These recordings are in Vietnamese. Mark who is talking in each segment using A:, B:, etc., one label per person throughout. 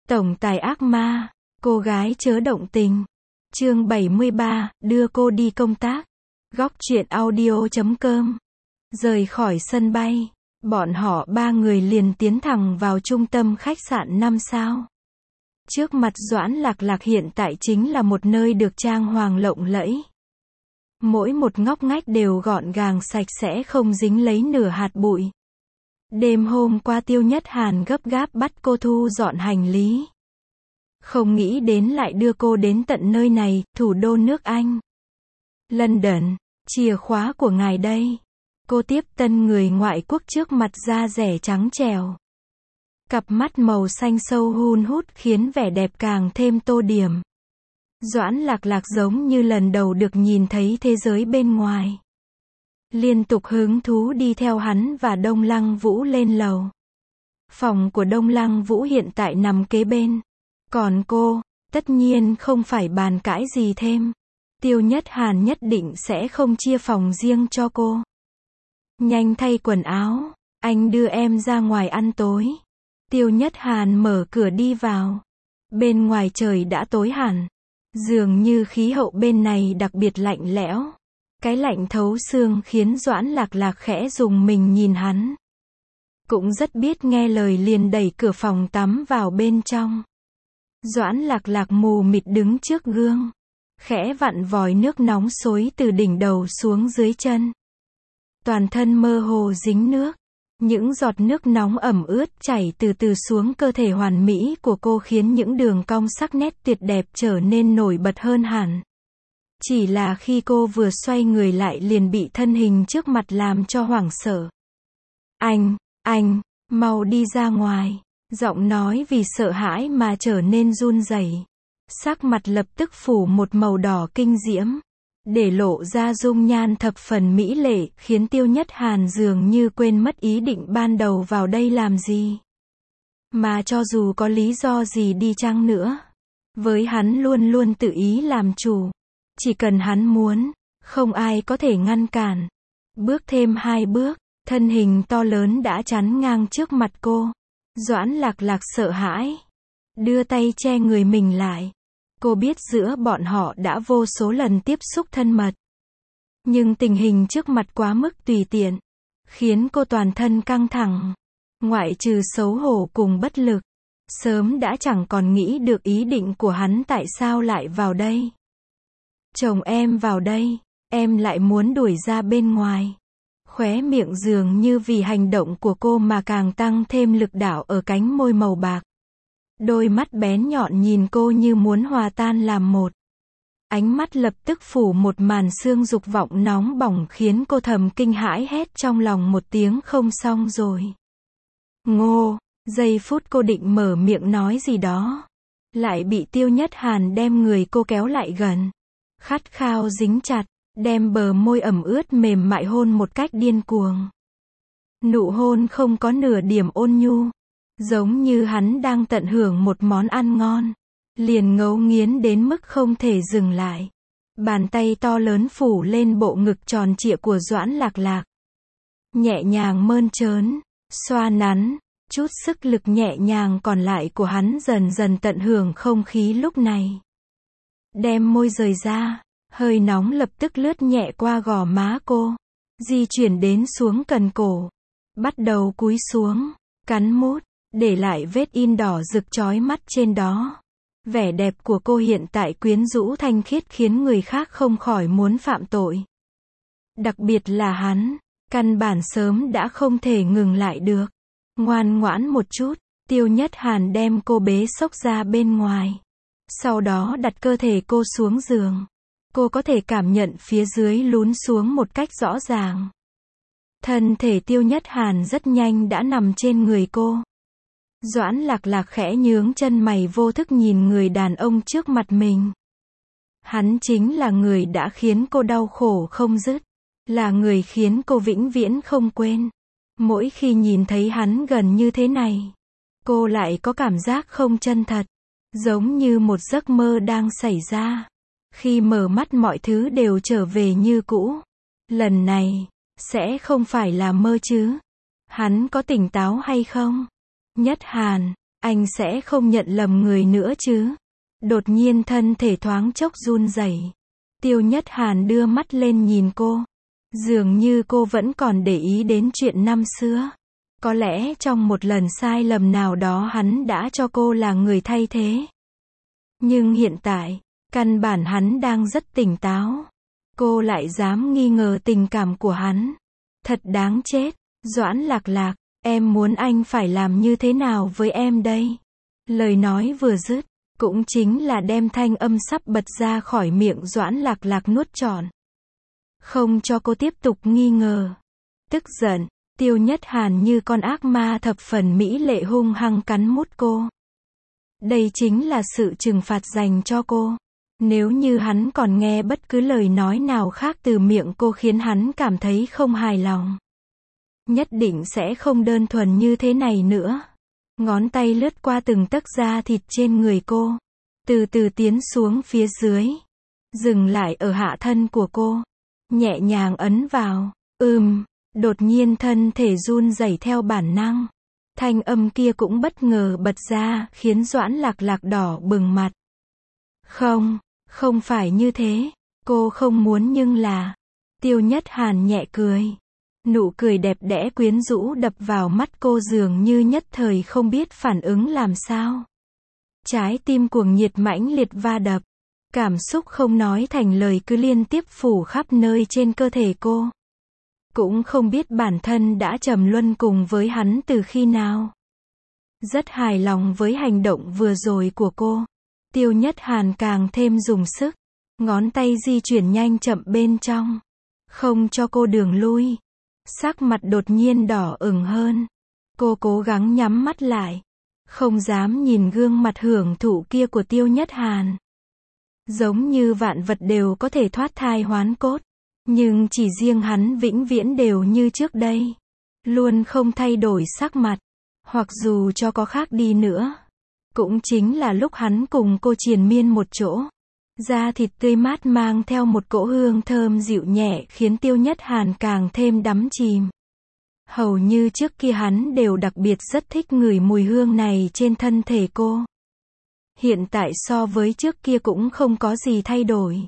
A: Tổng tài ác ma, cô gái chớ động tình. Chương 73, đưa cô đi công tác. Góc truyện audio.com. Rời khỏi sân bay, bọn họ ba người liền tiến thẳng vào trung tâm khách sạn 5 sao. Trước mặt Doãn Lạc Lạc hiện tại chính là một nơi được trang hoàng lộng lẫy. Mỗi một ngóc ngách đều gọn gàng sạch sẽ, không dính lấy nửa hạt bụi. Đêm hôm qua Tiêu Nhất Hàn gấp gáp bắt cô thu dọn hành lý. Không nghĩ đến lại đưa cô đến tận nơi này, thủ đô nước Anh. London, chìa khóa của ngài đây. Cô tiếp tân người ngoại quốc trước mặt da rẻ trắng trẻo. Cặp mắt màu xanh sâu hun hút khiến vẻ đẹp càng thêm tô điểm. Doãn Lạc Lạc giống như lần đầu được nhìn thấy thế giới bên ngoài. Liên tục hứng thú đi theo hắn và Đông Lăng Vũ lên lầu. Phòng của Đông Lăng Vũ hiện tại nằm kế bên. Còn cô, tất nhiên không phải bàn cãi gì thêm. Tiêu Nhất Hàn nhất định sẽ không chia phòng riêng cho cô. Nhanh thay quần áo, anh đưa em ra ngoài ăn tối. Tiêu Nhất Hàn mở cửa đi vào. Bên ngoài trời đã tối hẳn. Dường như khí hậu bên này đặc biệt lạnh lẽo. Cái lạnh thấu xương khiến Doãn Lạc Lạc khẽ rùng mình nhìn hắn. Cũng rất biết nghe lời liền đẩy cửa phòng tắm vào bên trong. Doãn Lạc Lạc mù mịt đứng trước gương. Khẽ vặn vòi nước nóng xối từ đỉnh đầu xuống dưới chân. Toàn thân mơ hồ dính nước. Những giọt nước nóng ẩm ướt chảy từ từ xuống cơ thể hoàn mỹ của cô khiến những đường cong sắc nét tuyệt đẹp trở nên nổi bật hơn hẳn. Chỉ là khi cô vừa xoay người lại liền bị thân hình trước mặt làm cho hoảng sợ. Anh, mau đi ra ngoài. Giọng nói vì sợ hãi mà trở nên run rẩy. Sắc mặt lập tức phủ một màu đỏ kinh diễm. Để lộ ra dung nhan thập phần mỹ lệ, khiến Tiêu Nhất Hàn dường như quên mất ý định ban đầu vào đây làm gì. Mà cho dù có lý do gì đi chăng nữa, với hắn luôn luôn tự ý làm chủ. Chỉ cần hắn muốn, không ai có thể ngăn cản. Bước thêm 2 bước, thân hình to lớn đã chắn ngang trước mặt cô. Doãn Lạc Lạc sợ hãi, đưa tay che người mình lại. Cô biết giữa bọn họ đã vô số lần tiếp xúc thân mật. Nhưng tình hình trước mặt quá mức tùy tiện, khiến cô toàn thân căng thẳng. Ngoại trừ xấu hổ cùng bất lực, sớm đã chẳng còn nghĩ được ý định của hắn tại sao lại vào đây. Chồng em vào đây, em lại muốn đuổi ra bên ngoài. Khóe miệng dường như vì hành động của cô mà càng tăng thêm lực đạo ở cánh môi màu bạc. Đôi mắt bén nhọn nhìn cô như muốn hòa tan làm một. Ánh mắt lập tức phủ một màn sương dục vọng nóng bỏng khiến cô thầm kinh hãi hét trong lòng một tiếng không xong rồi. Ngô, giây phút cô định mở miệng nói gì đó. Lại bị Tiêu Nhất Hàn đem người cô kéo lại gần. Khát khao dính chặt, đem bờ môi ẩm ướt mềm mại hôn một cách điên cuồng. Nụ hôn không có nửa điểm ôn nhu. Giống như hắn đang tận hưởng một món ăn ngon. Liền ngấu nghiến đến mức không thể dừng lại. Bàn tay to lớn phủ lên bộ ngực tròn trịa của Doãn Lạc Lạc. Nhẹ nhàng mơn trớn, xoa nắn, chút sức lực nhẹ nhàng còn lại của hắn dần dần tận hưởng không khí lúc này. Đem môi rời ra, hơi nóng lập tức lướt nhẹ qua gò má cô. Di chuyển đến xuống cần cổ. Bắt đầu cúi xuống, cắn mút. Để lại vết in đỏ rực chói mắt trên đó. Vẻ đẹp của cô hiện tại quyến rũ thanh khiết khiến người khác không khỏi muốn phạm tội. Đặc biệt là hắn, căn bản sớm đã không thể ngừng lại được. Ngoan ngoãn một chút, Tiêu Nhất Hàn đem cô bế xốc ra bên ngoài. Sau đó đặt cơ thể cô xuống giường. Cô có thể cảm nhận phía dưới lún xuống một cách rõ ràng. Thân thể Tiêu Nhất Hàn rất nhanh đã nằm trên người cô. Doãn Lạc Lạc khẽ nhướng chân mày vô thức nhìn người đàn ông trước mặt mình. Hắn chính là người đã khiến cô đau khổ không dứt. Là người khiến cô vĩnh viễn không quên. Mỗi khi nhìn thấy hắn gần như thế này, cô lại có cảm giác không chân thật. Giống như một giấc mơ đang xảy ra. Khi mở mắt mọi thứ đều trở về như cũ. Lần này, sẽ không phải là mơ chứ. Hắn có tỉnh táo hay không? Nhất Hàn, Anh sẽ không nhận lầm người nữa chứ? Đột nhiên thân thể thoáng chốc run rẩy. Tiêu Nhất Hàn đưa mắt lên nhìn cô. Dường như cô vẫn còn để ý đến chuyện năm xưa. Có lẽ trong một lần sai lầm nào đó hắn đã cho cô là người thay thế. Nhưng hiện tại, căn bản hắn đang rất tỉnh táo. Cô lại dám nghi ngờ tình cảm của hắn. Thật đáng chết. Doãn Lạc Lạc, em muốn anh phải làm như thế nào với em đây? Lời nói vừa dứt, cũng chính là đem thanh âm sắp bật ra khỏi miệng Doãn Lạc Lạc nuốt trọn. Không cho cô tiếp tục nghi ngờ. Tức giận, Tiêu Nhất Hàn như con ác ma thập phần mỹ lệ hung hăng cắn mút cô. Đây chính là sự trừng phạt dành cho cô. Nếu như hắn còn nghe bất cứ lời nói nào khác từ miệng cô khiến hắn cảm thấy không hài lòng, nhất định sẽ không đơn thuần như thế này nữa. Ngón tay lướt qua từng tấc da thịt trên người cô, từ từ tiến xuống phía dưới, dừng lại ở hạ thân của cô, nhẹ nhàng ấn vào. Đột nhiên thân thể run rẩy theo bản năng. Thanh âm kia cũng bất ngờ bật ra, khiến Doãn Lạc Lạc đỏ bừng mặt. Không phải như thế. Cô không muốn nhưng là... Tiêu Nhất Hàn nhẹ cười. Nụ cười đẹp đẽ quyến rũ đập vào mắt cô dường như nhất thời không biết phản ứng làm sao. Trái tim cuồng nhiệt mãnh liệt va đập. Cảm xúc không nói thành lời cứ liên tiếp phủ khắp nơi trên cơ thể cô. Cũng không biết bản thân đã trầm luân cùng với hắn từ khi nào. Rất hài lòng với hành động vừa rồi của cô. Tiêu Nhất Hàn càng thêm dùng sức. Ngón tay di chuyển nhanh chậm bên trong. Không cho cô đường lui. Sắc mặt đột nhiên đỏ ửng hơn. Cô cố gắng nhắm mắt lại. Không dám nhìn gương mặt hưởng thụ kia của Tiêu Nhất Hàn. Giống như vạn vật đều có thể thoát thai hoán cốt. Nhưng chỉ riêng hắn vĩnh viễn đều như trước đây. Luôn không thay đổi sắc mặt. Hoặc dù cho có khác đi nữa. Cũng chính là lúc hắn cùng cô triền miên một chỗ. Da thịt tươi mát mang theo một cỗ hương thơm dịu nhẹ khiến Tiêu Nhất Hàn càng thêm đắm chìm. Hầu như trước kia hắn đều đặc biệt rất thích ngửi mùi hương này trên thân thể cô. Hiện tại so với trước kia cũng không có gì thay đổi.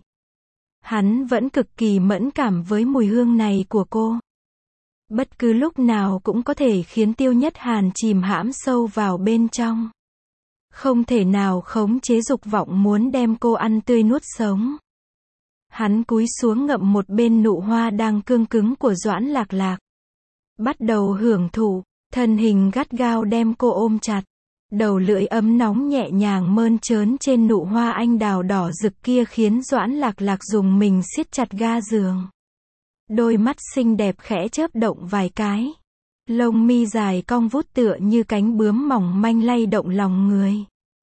A: Hắn vẫn cực kỳ mẫn cảm với mùi hương này của cô. Bất cứ lúc nào cũng có thể khiến Tiêu Nhất Hàn chìm hãm sâu vào bên trong. Không thể nào khống chế dục vọng muốn đem cô ăn tươi nuốt sống. Hắn cúi xuống ngậm một bên nụ hoa đang cương cứng của Doãn Lạc Lạc. Bắt đầu hưởng thụ, thân hình gắt gao đem cô ôm chặt. Đầu lưỡi ấm nóng nhẹ nhàng mơn trớn trên nụ hoa anh đào đỏ rực kia khiến Doãn Lạc Lạc dùng mình siết chặt ga giường. Đôi mắt xinh đẹp khẽ chớp động vài cái. Lông mi dài cong vút tựa như cánh bướm mỏng manh lay động lòng người.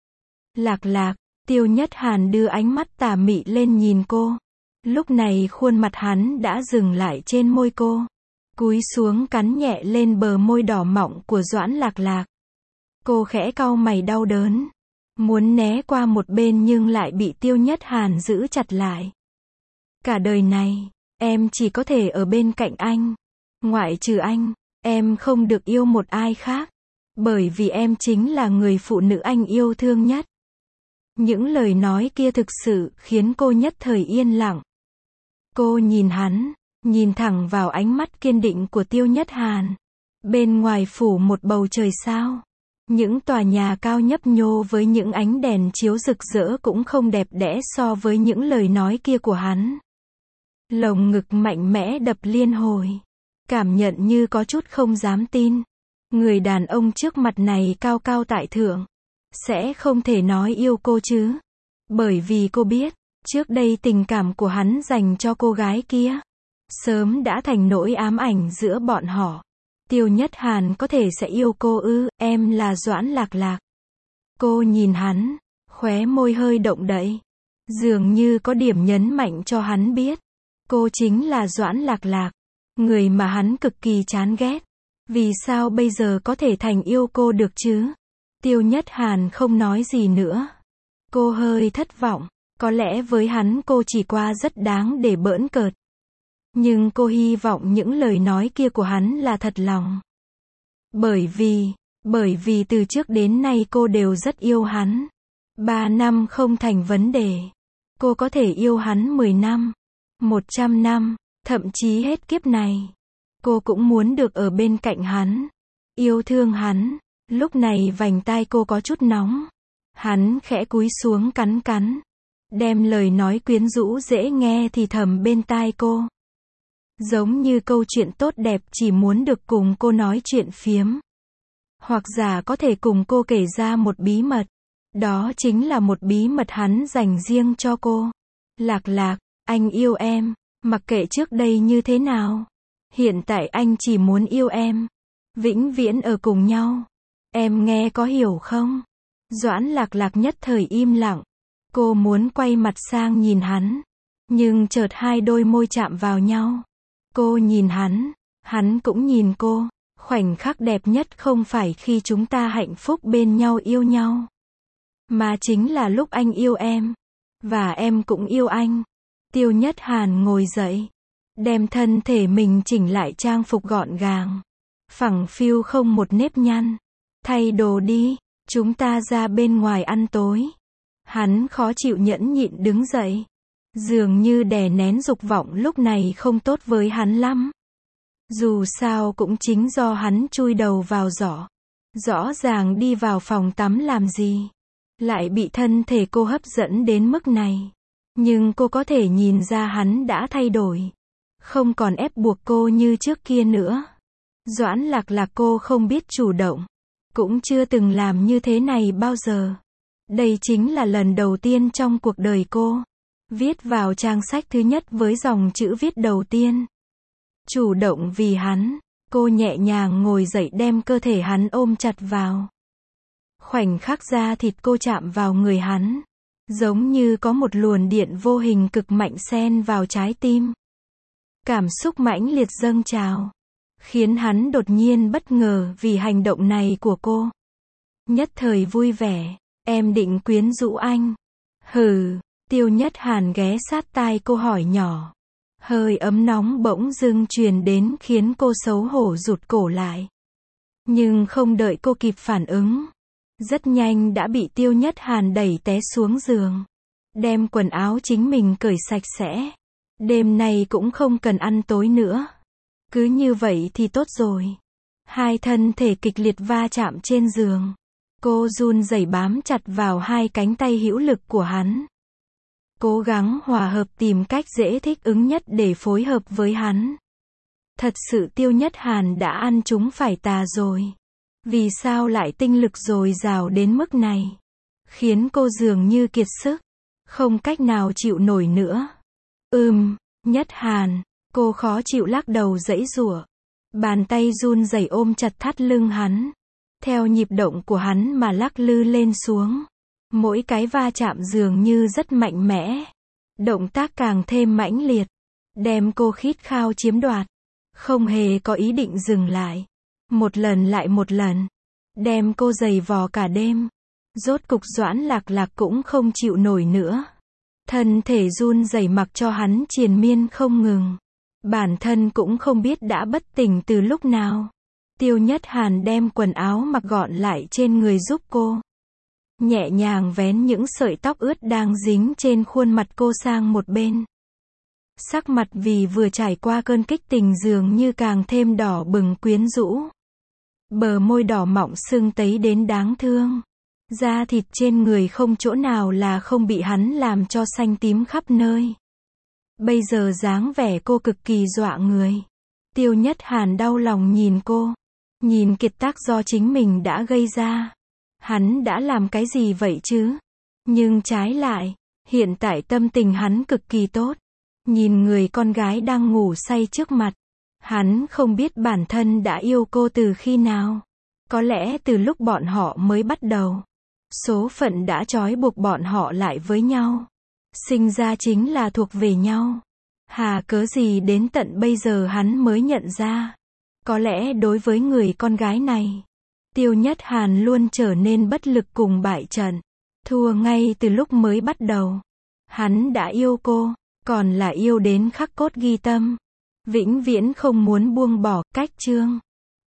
A: Lạc Lạc, Tiêu Nhất Hàn đưa ánh mắt tà mị lên nhìn cô. Lúc này khuôn mặt hắn đã dừng lại trên môi cô. Cúi xuống cắn nhẹ lên bờ môi đỏ mọng của Doãn Lạc Lạc. Cô khẽ cau mày đau đớn. Muốn né qua một bên nhưng lại bị Tiêu Nhất Hàn giữ chặt lại. Cả đời này, em chỉ có thể ở bên cạnh anh. Ngoại trừ anh, em không được yêu một ai khác. Bởi vì em chính là người phụ nữ anh yêu thương nhất. Những lời nói kia thực sự khiến cô nhất thời yên lặng. Cô nhìn hắn, nhìn thẳng vào ánh mắt kiên định của Tiêu Nhất Hàn. Bên ngoài phủ một bầu trời sao. Những tòa nhà cao nhấp nhô với những ánh đèn chiếu rực rỡ cũng không đẹp đẽ so với những lời nói kia của hắn. Lồng ngực mạnh mẽ đập liên hồi. Cảm nhận như có chút không dám tin. Người đàn ông trước mặt này cao cao tại thượng. Sẽ không thể nói yêu cô chứ. Bởi vì cô biết, trước đây tình cảm của hắn dành cho cô gái kia. Sớm đã thành nỗi ám ảnh giữa bọn họ. Tiêu Nhất Hàn có thể sẽ yêu cô ư, em là Doãn Lạc Lạc. Cô nhìn hắn, khóe môi hơi động đậy. Dường như có điểm nhấn mạnh cho hắn biết. Cô chính là Doãn Lạc Lạc. Người mà hắn cực kỳ chán ghét. Vì sao bây giờ có thể thành yêu cô được chứ? Tiêu Nhất Hàn không nói gì nữa. Cô hơi thất vọng. Có lẽ với hắn cô chỉ qua rất đáng để bỡn cợt. Nhưng cô hy vọng những lời nói kia của hắn là thật lòng. Bởi vì, Bởi vì từ trước đến nay cô đều rất yêu hắn. 3 năm không thành vấn đề. Cô có thể yêu hắn 10 năm, 100 năm, thậm chí hết kiếp này. Cô cũng muốn được ở bên cạnh hắn, yêu thương hắn. Lúc này vành tai cô có chút nóng. Hắn khẽ cúi xuống cắn cắn, đem lời nói quyến rũ dễ nghe thì thầm bên tai cô. Giống như câu chuyện tốt đẹp chỉ muốn được cùng cô nói chuyện phiếm. Hoặc giả có thể cùng cô kể ra một bí mật. Đó chính là một bí mật hắn dành riêng cho cô. Lạc Lạc, anh yêu em, mặc kệ trước đây như thế nào. Hiện tại anh chỉ muốn yêu em. Vĩnh viễn ở cùng nhau. Em nghe có hiểu không? Doãn Lạc Lạc nhất thời im lặng. Cô muốn quay mặt sang nhìn hắn. Nhưng chợt hai đôi môi chạm vào nhau. Cô nhìn hắn cũng nhìn cô. Khoảnh khắc đẹp nhất không phải khi chúng ta hạnh phúc bên nhau yêu nhau. Mà chính là lúc anh yêu em. Và em cũng yêu anh. Tiêu Nhất Hàn ngồi dậy. Đem thân thể mình chỉnh lại trang phục gọn gàng. Phẳng phiu không một nếp nhăn. Thay đồ đi, chúng ta ra bên ngoài ăn tối. Hắn khó chịu nhẫn nhịn đứng dậy. Dường như đè nén dục vọng lúc này không tốt với hắn lắm. Dù sao cũng chính do hắn chui đầu vào giỏ. Rõ ràng đi vào phòng tắm làm gì. Lại bị thân thể cô hấp dẫn đến mức này. Nhưng cô có thể nhìn ra hắn đã thay đổi. Không còn ép buộc cô như trước kia nữa. Doãn Lạc Lạc cô không biết chủ động. Cũng chưa từng làm như thế này bao giờ. Đây chính là lần đầu tiên trong cuộc đời cô. Viết vào trang sách thứ nhất với dòng chữ viết đầu tiên. Chủ động vì hắn. Cô nhẹ nhàng ngồi dậy đem cơ thể hắn ôm chặt vào. Khoảnh khắc da thịt cô chạm vào người hắn. Giống như có một luồng điện vô hình cực mạnh xen vào trái tim. Cảm xúc mãnh liệt dâng trào. Khiến hắn đột nhiên bất ngờ vì hành động này của cô. Nhất thời vui vẻ. Em định quyến rũ anh. Hừ. Tiêu Nhất Hàn ghé sát tai cô hỏi nhỏ. Hơi ấm nóng bỗng dưng truyền đến khiến cô xấu hổ rụt cổ lại. Nhưng không đợi cô kịp phản ứng. Rất nhanh đã bị Tiêu Nhất Hàn đẩy té xuống giường. Đem quần áo chính mình cởi sạch sẽ. Đêm nay cũng không cần ăn tối nữa. Cứ như vậy thì tốt rồi. Hai thân thể kịch liệt va chạm trên giường. Cô run rẩy bám chặt vào hai cánh tay hữu lực của hắn. Cố gắng hòa hợp tìm cách dễ thích ứng nhất để phối hợp với hắn. Thật sự Tiêu Nhất Hàn đã ăn chúng phải tà rồi. Vì sao lại tinh lực dồi dào đến mức này? Khiến cô dường như kiệt sức. Không cách nào chịu nổi nữa. Nhất Hàn. Cô khó chịu lắc đầu giãy giụa. Bàn tay run rẩy ôm chặt thắt lưng hắn. Theo nhịp động của hắn mà lắc lư lên xuống. Mỗi cái va chạm dường như rất mạnh mẽ. Động tác càng thêm mãnh liệt. Đem cô khít khao chiếm đoạt. Không hề có ý định dừng lại. Một lần lại một lần. Đem cô giày vò cả đêm. Rốt cục Doãn Lạc Lạc cũng không chịu nổi nữa. Thân thể run rẩy mặc cho hắn triền miên không ngừng. Bản thân cũng không biết đã bất tỉnh từ lúc nào. Tiêu Nhất Hàn đem quần áo mặc gọn lại trên người giúp cô. Nhẹ nhàng vén những sợi tóc ướt đang dính trên khuôn mặt cô sang một bên. Sắc mặt vì vừa trải qua cơn kích tình dường như càng thêm đỏ bừng quyến rũ. Bờ môi đỏ mọng sưng tấy đến đáng thương. Da thịt trên người không chỗ nào là không bị hắn làm cho xanh tím khắp nơi. Bây giờ dáng vẻ cô cực kỳ dọa người. Tiêu Nhất Hàn đau lòng nhìn cô. Nhìn kiệt tác do chính mình đã gây ra. Hắn đã làm cái gì vậy chứ? Nhưng trái lại, hiện tại tâm tình hắn cực kỳ tốt. Nhìn người con gái đang ngủ say trước mặt. Hắn không biết bản thân đã yêu cô từ khi nào. Có lẽ từ lúc bọn họ mới bắt đầu. Số phận đã trói buộc bọn họ lại với nhau. Sinh ra chính là thuộc về nhau. Hà cớ gì đến tận bây giờ hắn mới nhận ra. Có lẽ đối với người con gái này, Tiêu Nhất Hàn luôn trở nên bất lực cùng bại trận. Thua ngay từ lúc mới bắt đầu. Hắn đã yêu cô, còn là yêu đến khắc cốt ghi tâm. Vĩnh viễn không muốn buông bỏ. Cách chương